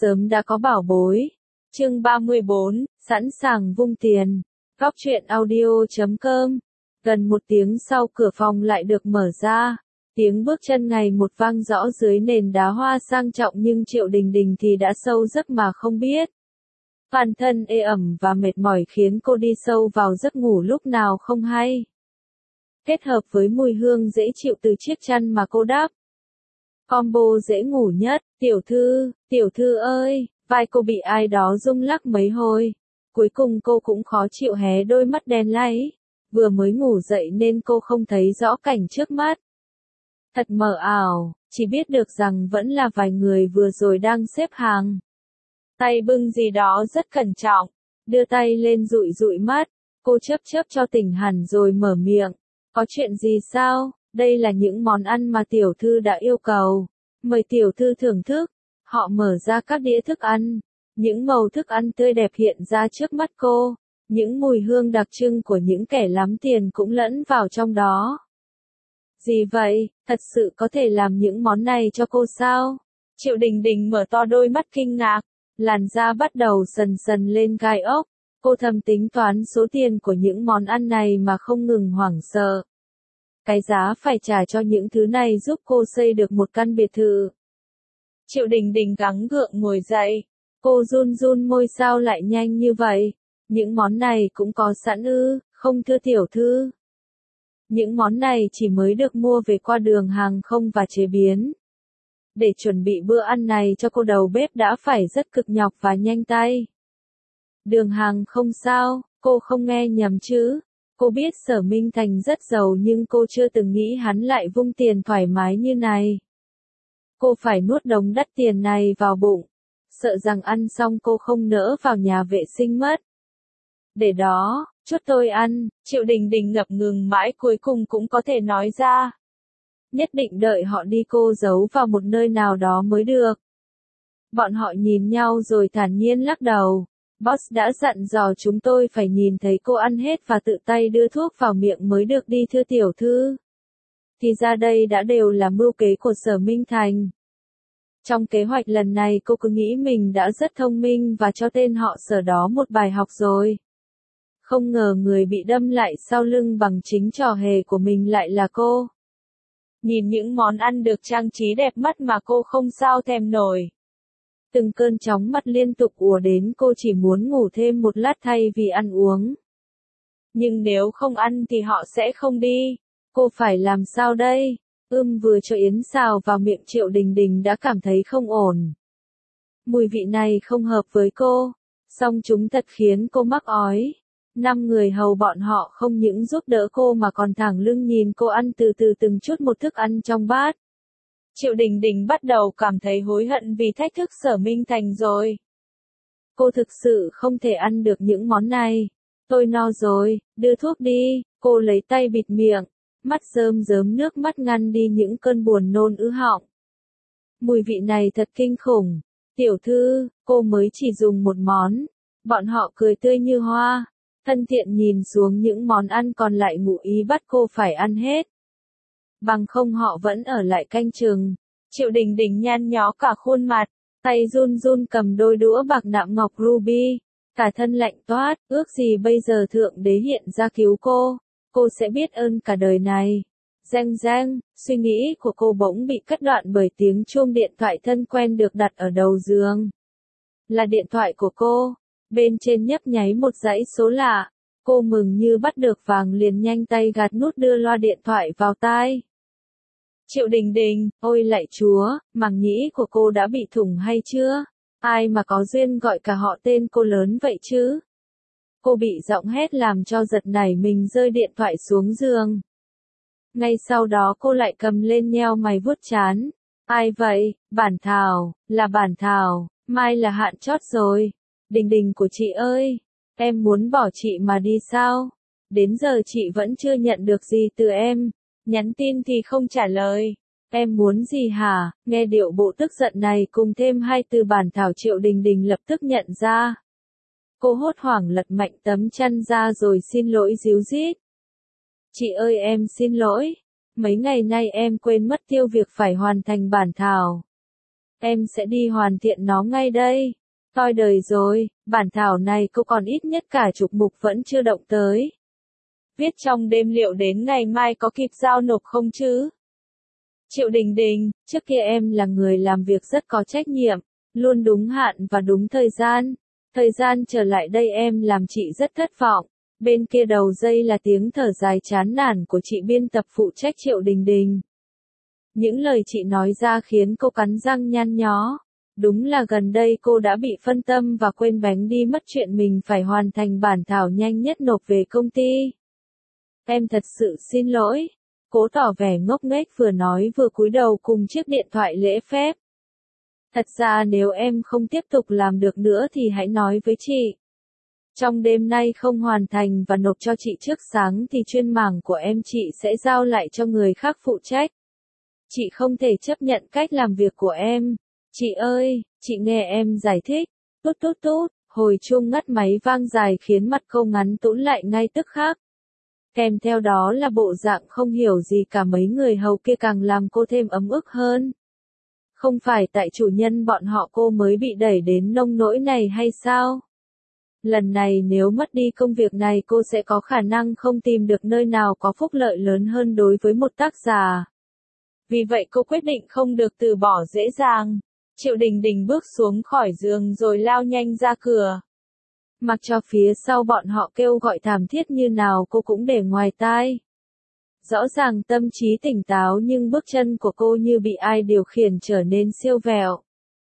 sớm đã có bảo bối. Chương 34, sẵn sàng vung tiền. Góc truyện audio.com. Gần một tiếng sau cửa phòng lại được mở ra. Tiếng bước chân ngày một vang rõ dưới nền đá hoa sang trọng, nhưng Triệu Đình Đình thì đã sâu giấc mà không biết. Toàn thân ê ẩm và mệt mỏi khiến cô đi sâu vào giấc ngủ lúc nào không hay. Kết hợp với mùi hương dễ chịu từ chiếc chăn mà cô đắp. Combo dễ ngủ nhất. Tiểu thư ơi, vai cô bị ai đó rung lắc mấy hồi. Cuối cùng cô cũng khó chịu hé đôi mắt đen láy. Vừa mới ngủ dậy nên cô không thấy rõ cảnh trước mắt. Thật mờ ảo, chỉ biết được rằng vẫn là vài người vừa rồi đang xếp hàng. Tay bưng gì đó rất cẩn trọng, đưa tay lên dụi dụi mắt. Cô chớp cho tỉnh hẳn rồi mở miệng. Có chuyện gì sao? Đây là những món ăn mà tiểu thư đã yêu cầu. Mời tiểu thư thưởng thức. Họ mở ra các đĩa thức ăn. Những màu thức ăn tươi đẹp hiện ra trước mắt cô. Những mùi hương đặc trưng của những kẻ lắm tiền cũng lẫn vào trong đó. Gì vậy? Thật sự có thể làm những món này cho cô sao? Triệu Đình Đình mở to đôi mắt kinh ngạc. Làn da bắt đầu sần sần lên gai ốc. Cô thầm tính toán số tiền của những món ăn này mà không ngừng hoảng sợ. Cái giá phải trả cho những thứ này giúp cô xây được một căn biệt thự. Triệu Đình Đình gắng gượng ngồi dậy. Cô run run môi, sao lại nhanh như vậy? Những món này cũng có sẵn ư? Không thưa tiểu thư. Những món này chỉ mới được mua về qua đường hàng không và chế biến. Để chuẩn bị bữa ăn này cho cô, đầu bếp đã phải rất cực nhọc và nhanh tay. Đường hàng không sao? Cô không nghe nhầm chứ? Cô biết Sở Minh Thành rất giàu nhưng cô chưa từng nghĩ hắn lại vung tiền thoải mái như này. Cô phải nuốt đống đắt tiền này vào bụng, sợ rằng ăn xong cô không nỡ vào nhà vệ sinh mất. Để đó, chút tôi ăn. Triệu Đình Đình ngập ngừng mãi cuối cùng cũng có thể nói ra. Nhất định đợi họ đi cô giấu vào một nơi nào đó mới được. Bọn họ nhìn nhau rồi thản nhiên lắc đầu. Boss đã dặn dò chúng tôi phải nhìn thấy cô ăn hết và tự tay đưa thuốc vào miệng mới được đi thưa tiểu thư. Thì ra đây đã đều là mưu kế của Sở Minh Thành. Trong kế hoạch lần này cô cứ nghĩ mình đã rất thông minh và cho tên họ Sở đó một bài học rồi. Không ngờ người bị đâm lại sau lưng bằng chính trò hề của mình lại là cô. Nhìn những món ăn được trang trí đẹp mắt mà cô không sao thèm nổi. Từng cơn chóng mặt liên tục ùa đến, cô chỉ muốn ngủ thêm một lát thay vì ăn uống. Nhưng nếu không ăn thì họ sẽ không đi. Cô phải làm sao đây? Vừa cho yến xào vào miệng Triệu Đình Đình đã cảm thấy không ổn. Mùi vị này không hợp với cô. Song chúng thật khiến cô mắc ói. 5 người hầu bọn họ không những giúp đỡ cô mà còn thẳng lưng nhìn cô ăn từ từ từng chút một thức ăn trong bát. Triệu Đình Đình bắt đầu cảm thấy hối hận vì thách thức Sở Minh Thành rồi. Cô thực sự không thể ăn được những món này. Tôi no rồi, đưa thuốc đi. Cô lấy tay bịt miệng, mắt rơm rớm nước mắt ngăn đi những cơn buồn nôn ứ họng. Mùi vị này thật kinh khủng. Tiểu thư, cô mới chỉ dùng một món. Bọn họ cười tươi như hoa, thân thiện nhìn xuống những món ăn còn lại, ngụ ý bắt cô phải ăn hết. Bằng không họ vẫn ở lại canh chừng. Triệu Đình Đình nhăn nhó cả khuôn mặt, tay run run cầm đôi đũa bạc nạm ngọc ruby, cả thân lạnh toát, ước gì bây giờ Thượng Đế hiện ra cứu cô sẽ biết ơn cả đời này. Reng reng, suy nghĩ của cô bỗng bị cắt đoạn bởi tiếng chuông điện thoại thân quen được đặt ở đầu giường. Là điện thoại của cô, bên trên nhấp nháy một dãy số lạ, cô mừng như bắt được vàng liền nhanh tay gạt nút đưa loa điện thoại vào tai. Triệu Đình Đình, ôi lạy Chúa, màng nhĩ của cô đã bị thủng hay chưa? Ai mà có duyên gọi cả họ tên cô lớn vậy chứ? Cô bị giọng hét làm cho giật nảy mình, rơi điện thoại xuống giường. Ngay sau đó cô lại cầm lên nheo mày vuốt trán. Ai vậy? Bản Thảo, là Bản Thảo, mai là hạn chót rồi. Đình Đình của chị ơi, em muốn bỏ chị mà đi sao? Đến giờ chị vẫn chưa nhận được gì từ em. Nhắn tin thì không trả lời. Em muốn gì hả? Nghe điệu bộ tức giận này cùng thêm hai từ Bản Thảo, Triệu Đình Đình lập tức nhận ra. Cô hốt hoảng lật mạnh tấm chăn ra rồi xin lỗi ríu rít. Chị ơi, em xin lỗi. Mấy ngày nay em quên mất tiêu việc phải hoàn thành Bản Thảo. Em sẽ đi hoàn thiện nó ngay đây. Toi đời rồi, bản thảo này cô còn ít nhất cả chục mục vẫn chưa động tới. Viết trong đêm liệu đến ngày mai có kịp giao nộp không chứ? Triệu Đình Đình, trước kia em là người làm việc rất có trách nhiệm, luôn đúng hạn và đúng thời gian. Thời gian trở lại đây em làm chị rất thất vọng. Bên kia đầu dây là tiếng thở dài chán nản của chị biên tập phụ trách Triệu Đình Đình. Những lời chị nói ra khiến cô cắn răng nhăn nhó. Đúng là gần đây cô đã bị phân tâm và quên bánh đi mất chuyện mình phải hoàn thành bản thảo nhanh nhất nộp về công ty. Em thật sự xin lỗi. Cố tỏ vẻ ngốc nghếch vừa nói vừa cúi đầu cùng chiếc điện thoại lễ phép. Thật ra nếu em không tiếp tục làm được nữa thì hãy nói với chị. Trong đêm nay không hoàn thành và nộp cho chị trước sáng thì chuyên mảng của em chị sẽ giao lại cho người khác phụ trách. Chị không thể chấp nhận cách làm việc của em. Chị ơi, chị nghe em giải thích. Tút tút tút, hồi chuông ngắt máy vang dài khiến mặt cô ngắn tũn lại ngay tức khắc. Kèm theo đó là bộ dạng không hiểu gì cả mấy người hầu kia càng làm cô thêm ấm ức hơn. Không phải tại chủ nhân bọn họ cô mới bị đẩy đến nông nỗi này hay sao? Lần này nếu mất đi công việc này cô sẽ có khả năng không tìm được nơi nào có phúc lợi lớn hơn đối với một tác giả. Vì vậy cô quyết định không được từ bỏ dễ dàng. Triệu Đình Đình bước xuống khỏi giường rồi lao nhanh ra cửa. Mặc cho phía sau bọn họ kêu gọi thảm thiết như nào cô cũng để ngoài tai. Rõ ràng tâm trí tỉnh táo nhưng bước chân của cô như bị ai điều khiển trở nên siêu vẹo.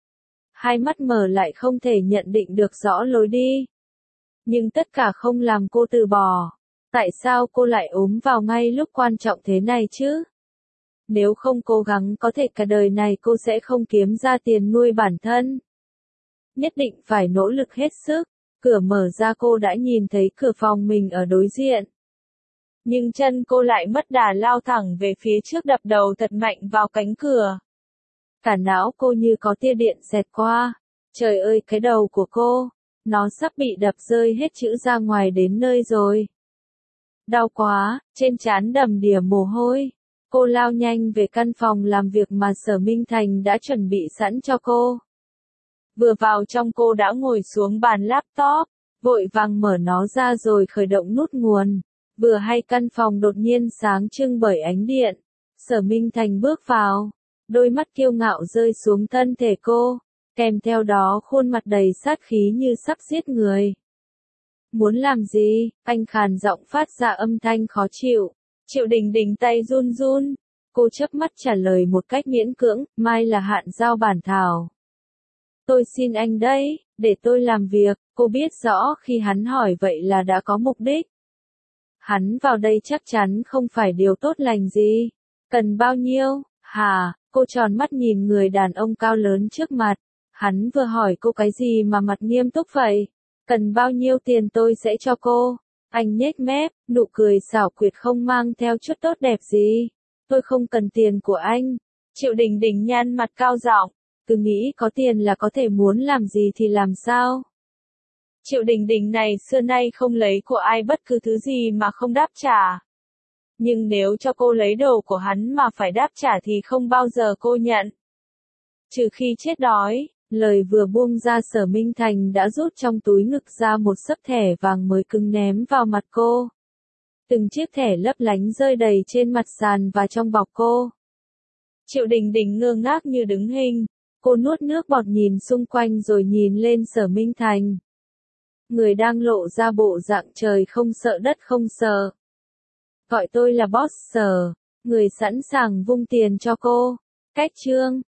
Hai mắt mở lại không thể nhận định được rõ lối đi. Nhưng tất cả không làm cô từ bỏ. Tại sao cô lại ốm vào ngay lúc quan trọng thế này chứ? Nếu không cố gắng có thể cả đời này cô sẽ không kiếm ra tiền nuôi bản thân. Nhất định phải nỗ lực hết sức. Cửa mở ra cô đã nhìn thấy cửa phòng mình ở đối diện. Nhưng chân cô lại mất đà lao thẳng về phía trước đập đầu thật mạnh vào cánh cửa. Cả não cô như có tia điện xẹt qua. Trời ơi cái đầu của cô, nó sắp bị đập rơi hết chữ ra ngoài đến nơi rồi. Đau quá, trên trán đầm đìa mồ hôi. Cô lao nhanh về căn phòng làm việc mà Sở Minh Thành đã chuẩn bị sẵn cho cô. Vừa vào trong cô đã ngồi xuống bàn laptop, vội vàng mở nó ra rồi khởi động nút nguồn. Vừa hay căn phòng đột nhiên sáng trưng bởi ánh điện. Sở Minh Thành bước vào, đôi mắt kiêu ngạo rơi xuống thân thể cô, kèm theo đó khuôn mặt đầy sát khí như sắp giết người. Muốn làm gì? Anh khàn giọng phát ra âm thanh khó chịu. Triệu Đình Đình tay run run. Cô chớp mắt trả lời một cách miễn cưỡng, mai là hạn giao bản thảo. Tôi xin anh đấy, để tôi làm việc. Cô biết rõ khi hắn hỏi vậy là đã có mục đích. Hắn vào đây chắc chắn không phải điều tốt lành gì. Cần bao nhiêu? Hả? Cô tròn mắt nhìn người đàn ông cao lớn trước mặt. Hắn vừa hỏi cô cái gì mà mặt nghiêm túc vậy? Cần bao nhiêu tiền tôi sẽ cho cô? Anh nhếch mép, nụ cười xảo quyệt không mang theo chút tốt đẹp gì. Tôi không cần tiền của anh. Triệu Đình Đình nhăn mặt cao giọng. Cứ nghĩ có tiền là có thể muốn làm gì thì làm sao? Triệu Đình Đình này xưa nay không lấy của ai bất cứ thứ gì mà không đáp trả. Nhưng nếu cho cô lấy đồ của hắn mà phải đáp trả thì không bao giờ cô nhận. Trừ khi chết đói. Lời vừa buông ra Sở Minh Thành đã rút trong túi ngực ra một xấp thẻ vàng mới cứng ném vào mặt cô. Từng chiếc thẻ lấp lánh rơi đầy trên mặt sàn và trong bọc cô. Triệu Đình Đình ngơ ngác như đứng hình. Cô nuốt nước bọt nhìn xung quanh rồi nhìn lên Sở Minh Thành. Người đang lộ ra bộ dạng trời không sợ đất không sợ. Gọi tôi là boss Sở. Người sẵn sàng vung tiền cho cô. Cách chương.